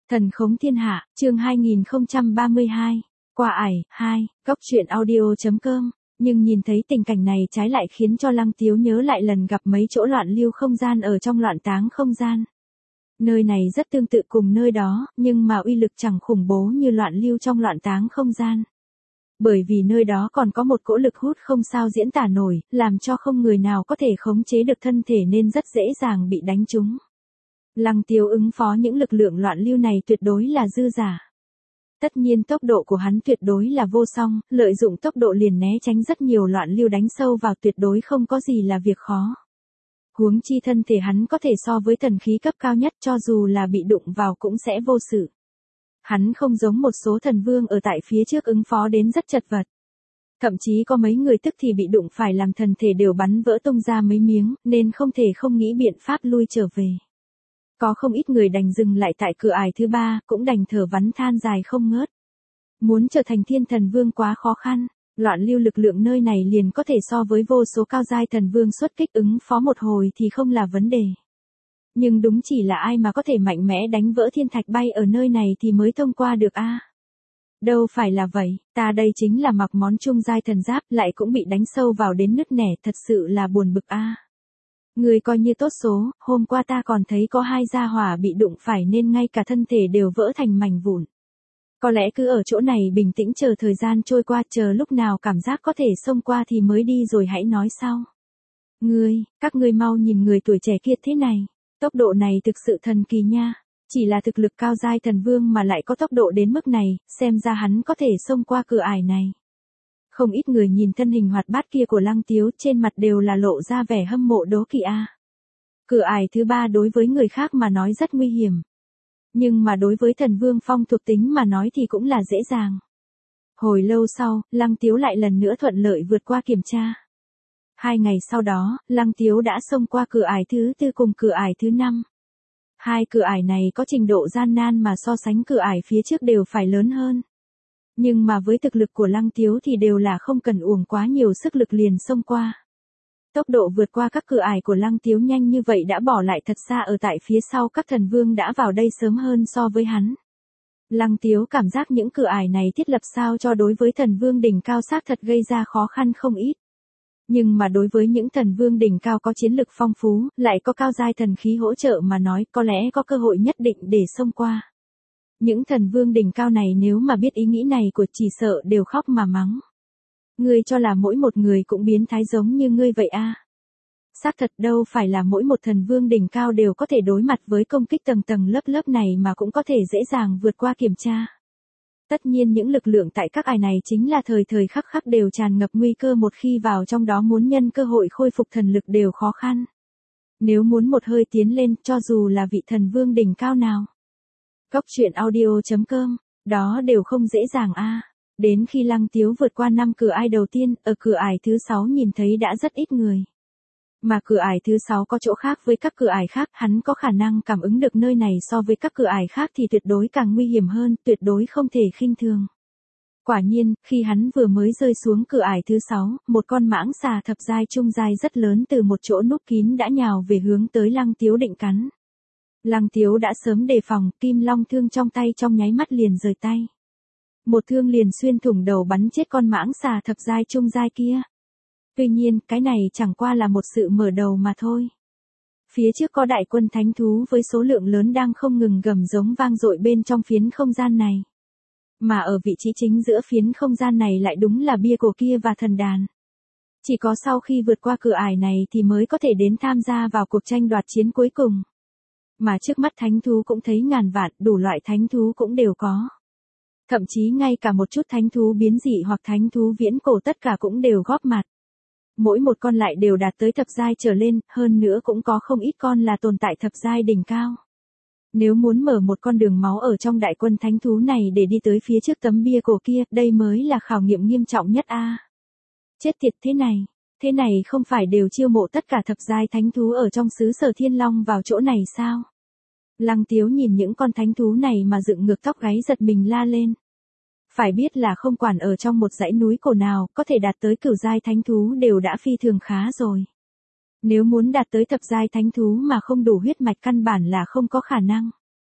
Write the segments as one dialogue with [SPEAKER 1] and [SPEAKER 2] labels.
[SPEAKER 1] Thần khống thiên hạ, chương 2032, qua ải, 2, góc truyện audio.com. Nhưng nhìn thấy tình cảnh này trái lại khiến cho Lăng Tiếu nhớ lại lần gặp mấy chỗ loạn lưu không gian ở trong loạn táng không gian. Nơi này rất tương tự cùng nơi đó, nhưng mà uy lực chẳng khủng bố như loạn lưu trong loạn táng không gian. Bởi vì nơi đó còn có một cỗ lực hút không sao diễn tả nổi, làm cho không người nào có thể khống chế được thân thể nên rất dễ dàng bị đánh trúng. Lăng Tiếu ứng phó những lực lượng loạn lưu này tuyệt đối là dư giả. Tất nhiên tốc độ của hắn tuyệt đối là vô song, lợi dụng tốc độ liền né tránh rất nhiều loạn lưu đánh sâu vào tuyệt đối không có gì là việc khó. Huống chi thân thể hắn có thể so với thần khí cấp cao nhất, cho dù là bị đụng vào cũng sẽ vô sự. Hắn không giống một số thần vương ở tại phía trước ứng phó đến rất chật vật. Thậm chí có mấy người tức thì bị đụng phải làm thân thể đều bắn vỡ tung ra mấy miếng, nên không thể không nghĩ biện pháp lui trở về. Có không ít người đành dừng lại tại cửa ải thứ 3, cũng đành thở vắn than dài không ngớt. Muốn trở thành thiên thần vương quá khó khăn, loạn lưu lực lượng nơi này liền có thể so với vô số cao giai thần vương xuất kích ứng phó một hồi thì không là vấn đề. Nhưng đúng chỉ là ai mà có thể mạnh mẽ đánh vỡ thiên thạch bay ở nơi này thì mới thông qua được a. Đâu phải là vậy, ta đây chính là mặc món trung giai thần giáp lại cũng bị đánh sâu vào đến nứt nẻ, thật sự là buồn bực a. Người coi như tốt số, hôm qua ta còn thấy có 2 gia hỏa bị đụng phải nên ngay cả thân thể đều vỡ thành mảnh vụn. Có lẽ cứ ở chỗ này bình tĩnh chờ thời gian trôi qua, chờ lúc nào cảm giác có thể xông qua thì mới đi rồi hãy nói sau. Các ngươi mau nhìn người tuổi trẻ kia thế này, tốc độ này thực sự thần kỳ nha, chỉ là thực lực cao giai thần vương mà lại có tốc độ đến mức này, xem ra hắn có thể xông qua cửa ải này. Không ít người nhìn thân hình hoạt bát kia của Lăng Tiếu, trên mặt đều là lộ ra vẻ hâm mộ đố kỵ a. Cửa ải thứ 3 đối với người khác mà nói rất nguy hiểm. Nhưng mà đối với thần vương phong thuộc tính mà nói thì cũng là dễ dàng. Hồi lâu sau, Lăng Tiếu lại lần nữa thuận lợi vượt qua kiểm tra. 2 ngày sau đó, Lăng Tiếu đã xông qua cửa ải thứ 4 cùng cửa ải thứ 5. 2 cửa ải này có trình độ gian nan mà so sánh cửa ải phía trước đều phải lớn hơn. Nhưng mà với thực lực của Lăng Tiếu thì đều là không cần uổng quá nhiều sức lực liền xông qua. Tốc độ vượt qua các cửa ải của Lăng Tiếu nhanh như vậy đã bỏ lại thật xa ở tại phía sau các thần vương đã vào đây sớm hơn so với hắn. Lăng Tiếu cảm giác những cửa ải này thiết lập sao cho đối với thần vương đỉnh cao xác thật gây ra khó khăn không ít. Nhưng mà đối với những thần vương đỉnh cao có chiến lực phong phú, lại có cao giai thần khí hỗ trợ mà nói có lẽ có cơ hội nhất định để xông qua. Những thần vương đỉnh cao này nếu mà biết ý nghĩ này của chỉ sợ đều khóc mà mắng. Ngươi cho là mỗi một người cũng biến thái giống như ngươi vậy a? Xác thật đâu phải là mỗi một thần vương đỉnh cao đều có thể đối mặt với công kích tầng tầng lớp lớp này mà cũng có thể dễ dàng vượt qua kiểm tra. Tất nhiên những lực lượng tại các ải này chính là thời thời khắc khắc đều tràn ngập nguy cơ, một khi vào trong đó muốn nhân cơ hội khôi phục thần lực đều khó khăn. Nếu muốn một hơi tiến lên cho dù là vị thần vương đỉnh cao nào. Góc truyện audio.com, đó đều không dễ dàng a. Đến khi Lăng Tiếu vượt qua 5 cửa ải đầu tiên, ở cửa ải thứ 6 nhìn thấy đã rất ít người. Mà cửa ải thứ 6 có chỗ khác với các cửa ải khác, hắn có khả năng cảm ứng được nơi này so với các cửa ải khác thì tuyệt đối càng nguy hiểm hơn, tuyệt đối không thể khinh thường. Quả nhiên, khi hắn vừa mới rơi xuống cửa ải thứ 6, một con mãng xà thập giai trung giai rất lớn từ một chỗ núp kín đã nhào về hướng tới Lăng Tiếu định cắn. Lăng Tiếu đã sớm đề phòng, kim long thương trong tay trong nháy mắt liền rời tay. Một thương liền xuyên thủng đầu bắn chết con mãng xà thập giai trung giai kia. Tuy nhiên, cái này chẳng qua là một sự mở đầu mà thôi. Phía trước có đại quân thánh thú với số lượng lớn đang không ngừng gầm giống vang dội bên trong phiến không gian này. Mà ở vị trí chính giữa phiến không gian này lại đúng là bia cổ kia và thần đàn. Chỉ có sau khi vượt qua cửa ải này thì mới có thể đến tham gia vào cuộc tranh đoạt chiến cuối cùng. Mà trước mắt thánh thú cũng thấy ngàn vạn, đủ loại thánh thú cũng đều có. Thậm chí ngay cả một chút thánh thú biến dị hoặc thánh thú viễn cổ tất cả cũng đều góp mặt. Mỗi một con lại đều đạt tới thập giai trở lên, hơn nữa cũng có không ít con là tồn tại thập giai đỉnh cao. Nếu muốn mở một con đường máu ở trong đại quân thánh thú này để đi tới phía trước tấm bia cổ kia, đây mới là khảo nghiệm nghiêm trọng nhất a. Chết tiệt thế này không phải đều chiêu mộ tất cả thập giai thánh thú ở trong xứ Sở Thiên Long vào chỗ này sao? Lăng Tiếu nhìn những con thánh thú này mà dựng ngược tóc gáy giật mình la lên. Phải biết là không quản ở trong một dãy núi cổ nào, có thể đạt tới cửu giai thánh thú đều đã phi thường khá rồi. Nếu muốn đạt tới thập giai thánh thú mà không đủ huyết mạch căn bản là không có khả năng.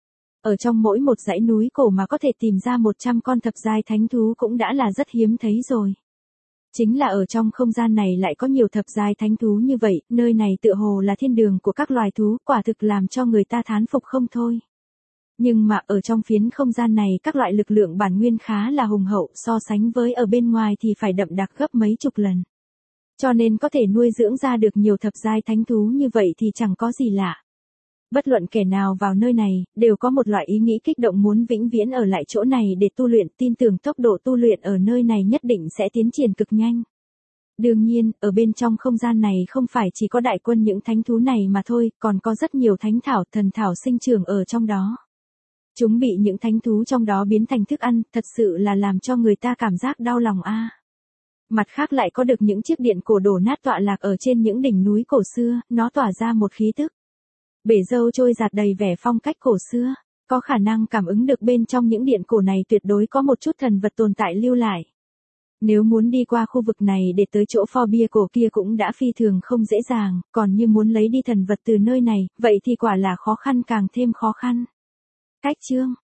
[SPEAKER 1] Ở trong mỗi một dãy núi cổ mà có thể tìm ra 100 con thập giai thánh thú cũng đã là rất hiếm thấy rồi. Chính là ở trong không gian này lại có nhiều thập giai thánh thú như vậy, nơi này tựa hồ là thiên đường của các loài thú, quả thực làm cho người ta thán phục không thôi. Nhưng mà ở trong phiến không gian này các loại lực lượng bản nguyên khá là hùng hậu, so sánh với ở bên ngoài thì phải đậm đặc gấp mấy chục lần. Cho nên có thể nuôi dưỡng ra được nhiều thập giai thánh thú như vậy thì chẳng có gì lạ. Bất luận kẻ nào vào nơi này, đều có một loại ý nghĩ kích động muốn vĩnh viễn ở lại chỗ này để tu luyện, tin tưởng tốc độ tu luyện ở nơi này nhất định sẽ tiến triển cực nhanh. Đương nhiên, ở bên trong không gian này không phải chỉ có đại quân những thánh thú này mà thôi, còn có rất nhiều thánh thảo, thần thảo sinh trưởng ở trong đó. Chúng bị những thánh thú trong đó biến thành thức ăn, thật sự là làm cho người ta cảm giác đau lòng a. Mặt khác lại có được những chiếc điện cổ đổ nát tọa lạc ở trên những đỉnh núi cổ xưa, nó tỏa ra một khí tức. Bể dâu trôi giạt đầy vẻ phong cách cổ xưa, có khả năng cảm ứng được bên trong những điện cổ này tuyệt đối có một chút thần vật tồn tại lưu lại. Nếu muốn đi qua khu vực này để tới chỗ pho bia cổ kia cũng đã phi thường không dễ dàng, còn như muốn lấy đi thần vật từ nơi này, vậy thì quả là khó khăn càng thêm khó khăn. Cách chương